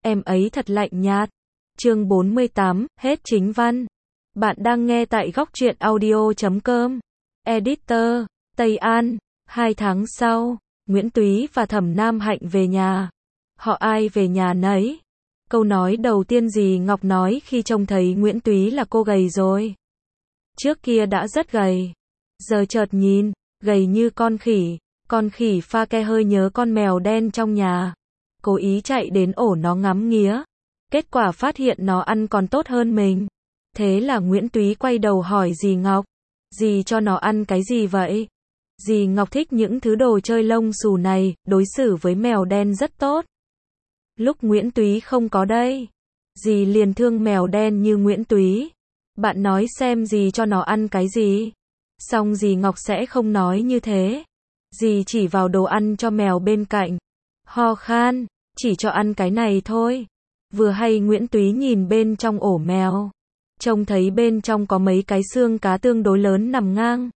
em ấy thật lạnh nhạt. Chương 48, hết chính văn. Bạn đang nghe tại góc truyện audio.com. Editor, Tây An. 2 tháng sau, Nguyễn Túy và Thẩm Nam Hạnh về nhà. Họ ai về nhà nấy. Câu nói đầu tiên dì Ngọc nói khi trông thấy Nguyễn Túy là cô gầy rồi. Trước kia đã rất gầy. Giờ chợt nhìn, gầy như con khỉ pha ke hơi nhớ con mèo đen trong nhà. Cố ý chạy đến ổ nó ngắm nghía. Kết quả phát hiện nó ăn còn tốt hơn mình. Thế là Nguyễn Túy quay đầu hỏi dì Ngọc. Dì cho nó ăn cái gì vậy? Dì Ngọc thích những thứ đồ chơi lông xù này, đối xử với mèo đen rất tốt. Lúc Nguyễn Túy không có đây, dì liền thương mèo đen như Nguyễn Túy. Bạn nói xem dì cho nó ăn cái gì? Xong dì Ngọc sẽ không nói như thế. Dì chỉ vào đồ ăn cho mèo bên cạnh. Ho khan, chỉ cho ăn cái này thôi. Vừa hay Nguyễn Túy nhìn bên trong ổ mèo. Trông thấy bên trong có mấy cái xương cá tương đối lớn nằm ngang.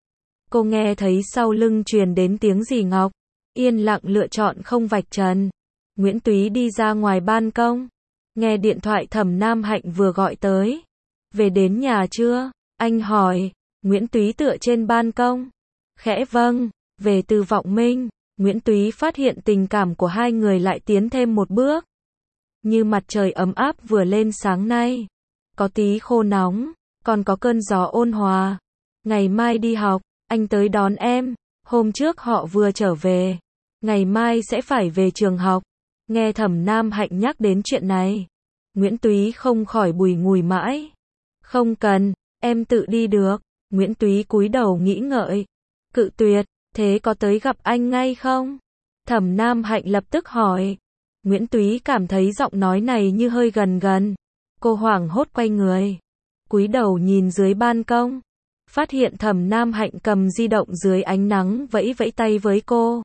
Cô nghe thấy sau lưng truyền đến tiếng dì Ngọc. Yên lặng lựa chọn không vạch trần. Nguyễn Túy đi ra ngoài ban công. Nghe điện thoại Thẩm Nam Hạnh vừa gọi tới. Về đến nhà chưa? Anh hỏi. Nguyễn Túy tựa trên ban công. Khẽ vâng. Về từ Vọng Minh. Nguyễn Túy phát hiện tình cảm của hai người lại tiến thêm một bước. Như mặt trời ấm áp vừa lên sáng nay. Có tí khô nóng, còn có cơn gió ôn hòa. Ngày mai đi học, anh tới đón em. Hôm trước họ vừa trở về. Ngày mai sẽ phải về trường học. Nghe Thẩm Nam Hạnh nhắc đến chuyện này. Nguyễn Túy không khỏi bùi ngùi mãi. Không cần, em tự đi được. Nguyễn Túy cúi đầu nghĩ ngợi. Cự tuyệt, thế có tới gặp anh ngay không? Thẩm Nam Hạnh lập tức hỏi. Nguyễn Túy cảm thấy giọng nói này như hơi gần. Cô hoảng hốt quay người. Cúi đầu nhìn dưới ban công. Phát hiện Thẩm Nam Hạnh cầm di động dưới ánh nắng vẫy vẫy tay với cô.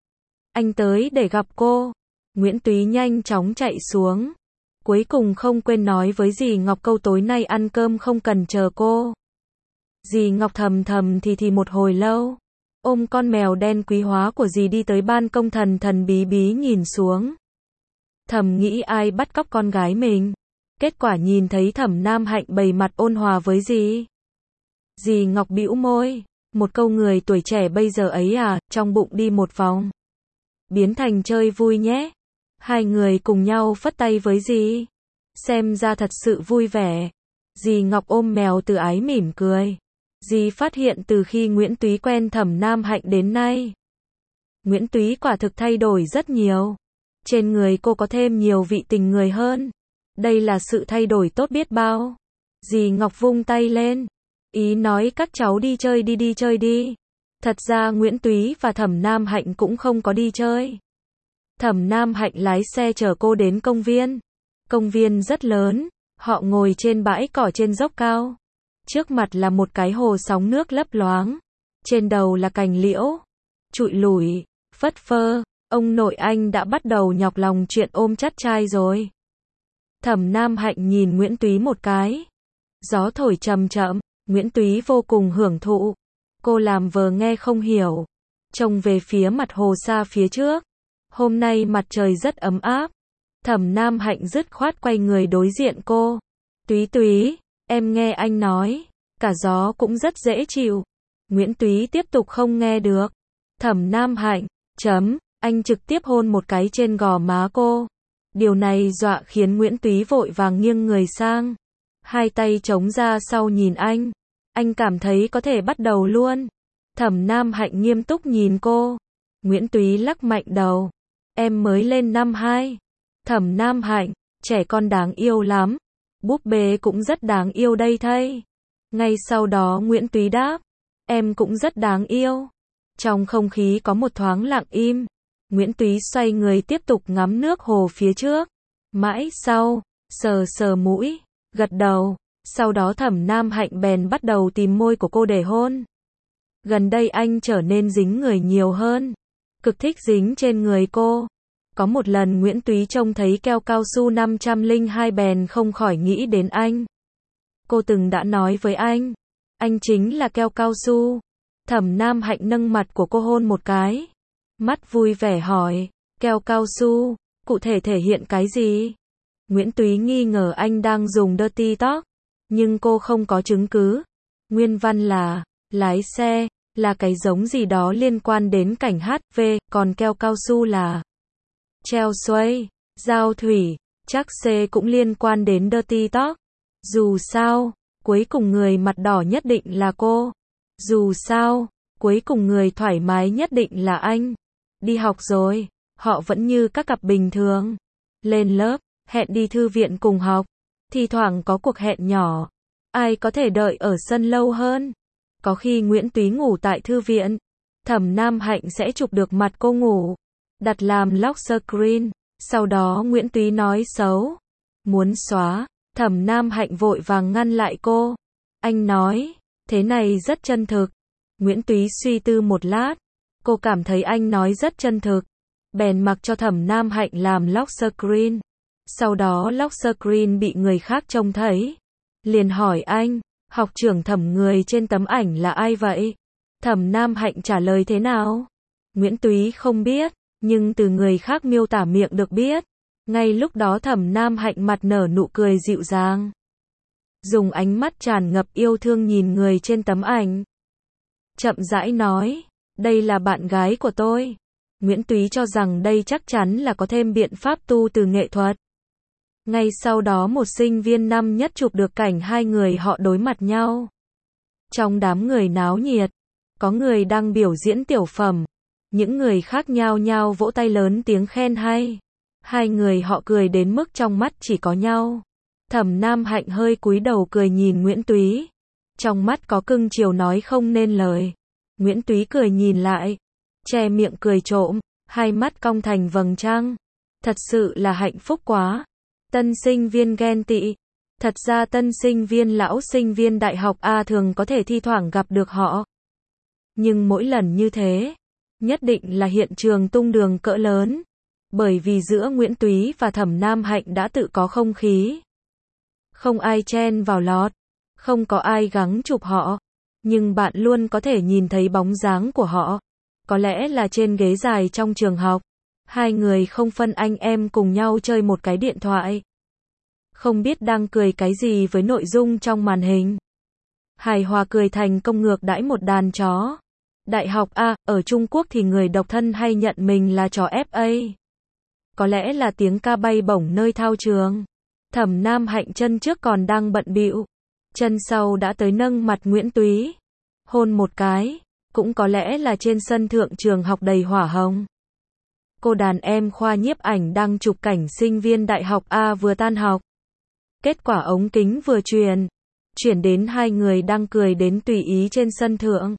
Anh tới để gặp cô. Nguyễn Túy nhanh chóng chạy xuống. Cuối cùng không quên nói với dì Ngọc câu tối nay ăn cơm không cần chờ cô. Dì Ngọc thầm thì một hồi lâu. Ôm con mèo đen quý hóa của dì đi tới ban công thần bí nhìn xuống. Thầm nghĩ ai bắt cóc con gái mình. Kết quả nhìn thấy Thẩm Nam Hạnh bày mặt ôn hòa với dì. Dì Ngọc bĩu môi. Một câu người tuổi trẻ bây giờ ấy à, trong bụng đi một vòng. Biến thành chơi vui nhé. Hai người cùng nhau phất tay với dì. Xem ra thật sự vui vẻ. Dì Ngọc ôm mèo từ ái mỉm cười. Dì phát hiện từ khi Nguyễn Túy quen Thẩm Nam Hạnh đến nay. Nguyễn Túy quả thực thay đổi rất nhiều. Trên người cô có thêm nhiều vị tình người hơn. Đây là sự thay đổi tốt biết bao. Dì Ngọc vung tay lên. Ý nói các cháu đi chơi đi. Thật ra Nguyễn Túy và Thẩm Nam Hạnh cũng không có đi chơi. Thẩm Nam Hạnh lái xe chở cô đến công viên. Công viên rất lớn. Họ ngồi trên bãi cỏ trên dốc cao. Trước mặt là một cái hồ sóng nước lấp loáng. Trên đầu là cành liễu. Trụi lủi, phất phơ. Ông nội anh đã bắt đầu nhọc lòng chuyện ôm chắt trai rồi. Thẩm Nam Hạnh nhìn Nguyễn Túy một cái. Gió thổi chậm, Nguyễn Túy vô cùng hưởng thụ. Cô làm vờ nghe không hiểu. Trông về phía mặt hồ xa phía trước. Hôm nay mặt trời rất ấm áp. Thẩm Nam Hạnh dứt khoát quay người đối diện cô. Túy, em nghe anh nói. Cả gió cũng rất dễ chịu. Nguyễn Túy tiếp tục không nghe được. Thẩm Nam Hạnh, anh trực tiếp hôn một cái trên gò má cô. Điều này dọa khiến Nguyễn Túy vội vàng nghiêng người sang. Hai tay chống ra sau nhìn anh. Anh cảm thấy có thể bắt đầu luôn. Thẩm Nam Hạnh nghiêm túc nhìn cô. Nguyễn Túy lắc mạnh đầu. Em mới lên năm 2. Thẩm Nam Hạnh, trẻ con đáng yêu lắm. Búp bê cũng rất đáng yêu đây thây. Ngay sau đó Nguyễn Túy đáp. Em cũng rất đáng yêu. Trong không khí có một thoáng lặng im. Nguyễn Túy xoay người tiếp tục ngắm nước hồ phía trước. Mãi sau, sờ mũi, gật đầu. Sau đó Thẩm Nam Hạnh bèn bắt đầu tìm môi của cô để hôn. Gần đây anh trở nên dính người nhiều hơn. Cực thích dính trên người cô. Có một lần Nguyễn Túy trông thấy keo cao su 502 bèn không khỏi nghĩ đến anh. Cô từng đã nói với anh chính là keo cao su. Thẩm Nam Hạnh nâng mặt của cô hôn một cái. Mắt vui vẻ hỏi, keo cao su, cụ thể thể hiện cái gì? Nguyễn Túy nghi ngờ anh đang dùng dirty talk, nhưng cô không có chứng cứ. Nguyên văn là, lái xe, là cái giống gì đó liên quan đến cảnh HV, còn keo cao su là treo xuây, giao thủy, chắc C cũng liên quan đến dirty talk. Dù sao, cuối cùng người mặt đỏ nhất định là cô. Dù sao, cuối cùng người thoải mái nhất định là anh. Đi học rồi, họ vẫn như các cặp bình thường. Lên lớp, hẹn đi thư viện cùng học. Thi thoảng có cuộc hẹn nhỏ. Ai có thể đợi ở sân lâu hơn? Có khi Nguyễn Túy ngủ tại thư viện. Thẩm Nam Hạnh sẽ chụp được mặt cô ngủ. Đặt làm lock screen. Sau đó Nguyễn Túy nói xấu. Muốn xóa. Thẩm Nam Hạnh vội vàng ngăn lại cô. Anh nói, thế này rất chân thực. Nguyễn Túy suy tư một lát. Cô cảm thấy anh nói rất chân thực. Bèn mặc cho Thẩm Nam Hạnh làm lock screen. Sau đó lock screen bị người khác trông thấy. Liền hỏi anh, học trưởng Thẩm người trên tấm ảnh là ai vậy? Thẩm Nam Hạnh trả lời thế nào? Nguyễn Túy không biết, nhưng từ người khác miêu tả miệng được biết. Ngay lúc đó Thẩm Nam Hạnh mặt nở nụ cười dịu dàng. Dùng ánh mắt tràn ngập yêu thương nhìn người trên tấm ảnh. Chậm rãi nói, đây là bạn gái của tôi. Nguyễn Túy cho rằng đây chắc chắn là có thêm biện pháp tu từ nghệ thuật. Ngay sau đó một sinh viên năm nhất chụp được cảnh hai người họ đối mặt nhau. Trong đám người náo nhiệt, có người đang biểu diễn tiểu phẩm. Những người khác nhao nhao vỗ tay lớn tiếng khen hay. Hai người họ cười đến mức trong mắt chỉ có nhau. Thẩm Nam Hạnh hơi cúi đầu cười nhìn Nguyễn Túy. Trong mắt có cưng chiều nói không nên lời. Nguyễn Túy cười nhìn lại. Che miệng cười trộm. Hai mắt cong thành vầng trăng. Thật sự là hạnh phúc quá. Tân sinh viên ghen tị. Thật ra tân sinh viên lão sinh viên đại học A thường có thể thi thoảng gặp được họ. Nhưng mỗi lần như thế, nhất định là hiện trường tung đường cỡ lớn. Bởi vì giữa Nguyễn Túy và Thẩm Nam Hạnh đã tự có không khí. Không ai chen vào lọt. Không có ai gắng chụp họ. Nhưng bạn luôn có thể nhìn thấy bóng dáng của họ. Có lẽ là trên ghế dài trong trường học. Hai người không phân anh em cùng nhau chơi một cái điện thoại. Không biết đang cười cái gì với nội dung trong màn hình. Hài hòa cười thành công ngược đãi một đàn chó. Đại học A, ở Trung Quốc thì người độc thân hay nhận mình là chó FA. Có lẽ là tiếng ca bay bổng nơi thao trường. Thẩm Nam Hạnh chân trước còn đang bận bịu, chân sau đã tới nâng mặt Nguyễn Túy. Hôn một cái, cũng có lẽ là trên sân thượng trường học đầy hỏa hồng. Cô đàn em khoa nhiếp ảnh đang chụp cảnh sinh viên đại học A vừa tan học. Kết quả ống kính vừa chuyển đến hai người đang cười đến tùy ý trên sân thượng.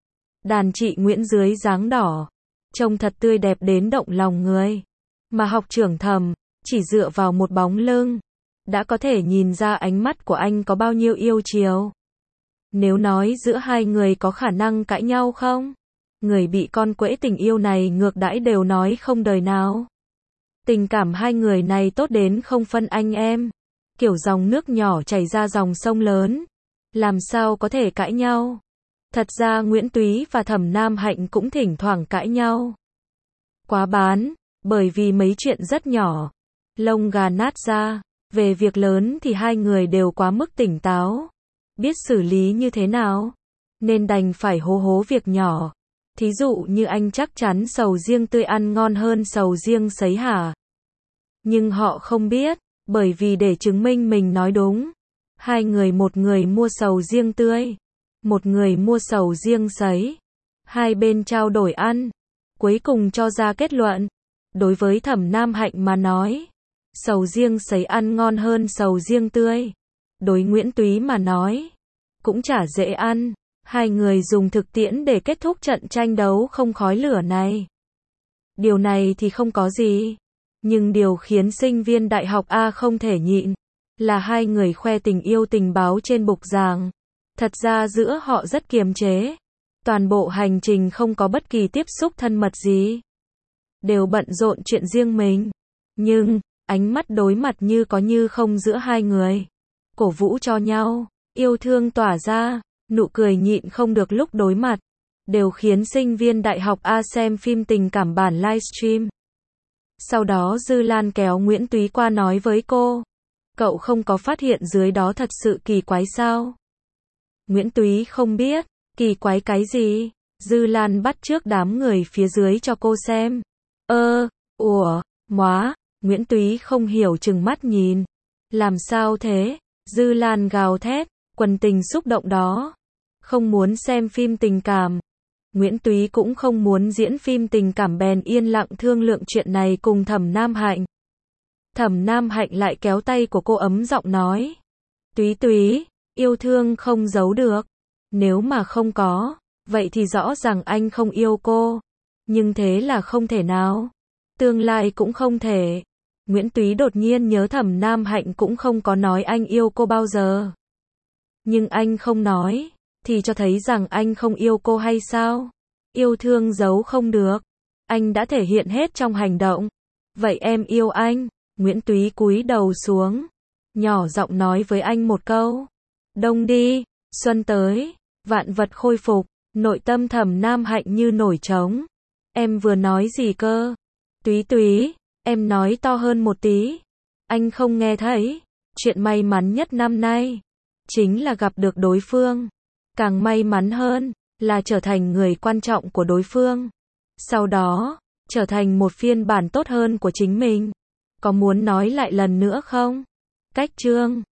Đàn chị Nguyễn dưới dáng đỏ, trông thật tươi đẹp đến động lòng người. Mà học trưởng Thẩm, chỉ dựa vào một bóng lưng, đã có thể nhìn ra ánh mắt của anh có bao nhiêu yêu chiều. Nếu nói giữa hai người có khả năng cãi nhau không? Người bị con quễ tình yêu này ngược đãi đều nói không đời nào. Tình cảm hai người này tốt đến không phân anh em. Kiểu dòng nước nhỏ chảy ra dòng sông lớn. Làm sao có thể cãi nhau? Thật ra Nguyễn Túy và Thẩm Nam Hạnh cũng thỉnh thoảng cãi nhau. Quá bán, bởi vì mấy chuyện rất nhỏ. Lông gà nát ra. Về việc lớn thì hai người đều quá mức tỉnh táo. Biết xử lý như thế nào. Nên đành phải hố hố việc nhỏ. Thí dụ như anh chắc chắn sầu riêng tươi ăn ngon hơn sầu riêng sấy hả? Nhưng họ không biết, bởi vì để chứng minh mình nói đúng. Hai người, một người mua sầu riêng tươi, một người mua sầu riêng sấy. Hai bên trao đổi ăn. Cuối cùng cho ra kết luận. Đối với Thẩm Nam Hạnh mà nói, sầu riêng sấy ăn ngon hơn sầu riêng tươi. Đối Nguyễn Túy mà nói, cũng chả dễ ăn. Hai người dùng thực tiễn để kết thúc trận tranh đấu không khói lửa này. Điều này thì không có gì. Nhưng điều khiến sinh viên đại học A không thể nhịn, là hai người khoe tình yêu tình báo trên bục giảng. Thật ra giữa họ rất kiềm chế. Toàn bộ hành trình không có bất kỳ tiếp xúc thân mật gì. Đều bận rộn chuyện riêng mình. Nhưng, ánh mắt đối mặt như có như không giữa hai người. Cổ vũ cho nhau, yêu thương tỏa ra, nụ cười nhịn không được lúc đối mặt. Đều khiến sinh viên đại học A xem phim tình cảm bản livestream. Sau đó Dư Lan kéo Nguyễn Túy qua nói với cô. Cậu không có phát hiện dưới đó thật sự kỳ quái sao? Nguyễn Túy không biết. Kỳ quái cái gì? Dư Lan bắt chước đám người phía dưới cho cô xem. Móa. Nguyễn Túy không hiểu trừng mắt nhìn. Làm sao thế? Dư Lan gào thét. Quần tình xúc động đó. Không muốn xem phim tình cảm. Nguyễn Túy cũng không muốn diễn phim tình cảm bèn yên lặng thương lượng chuyện này cùng Thẩm Nam Hạnh. Thẩm Nam Hạnh lại kéo tay của cô ấm giọng nói. Túy Túy, yêu thương không giấu được. Nếu mà không có, vậy thì rõ ràng anh không yêu cô. Nhưng thế là không thể nào. Tương lai cũng không thể. Nguyễn Túy đột nhiên nhớ Thẩm Nam Hạnh cũng không có nói anh yêu cô bao giờ. Nhưng anh không nói, thì cho thấy rằng anh không yêu cô hay sao? Yêu thương giấu không được. Anh đã thể hiện hết trong hành động. Vậy em yêu anh. Nguyễn Túy cúi đầu xuống. Nhỏ giọng nói với anh một câu. Đông đi, xuân tới, vạn vật khôi phục. Nội tâm Thẩm Nam Hạnh như nổi trống. Em vừa nói gì cơ? Túy Túy, em nói to hơn một tí. Anh không nghe thấy. Chuyện may mắn nhất năm nay chính là gặp được đối phương. Càng may mắn hơn là trở thành người quan trọng của đối phương. Sau đó, trở thành một phiên bản tốt hơn của chính mình. Có muốn nói lại lần nữa không? Cách chương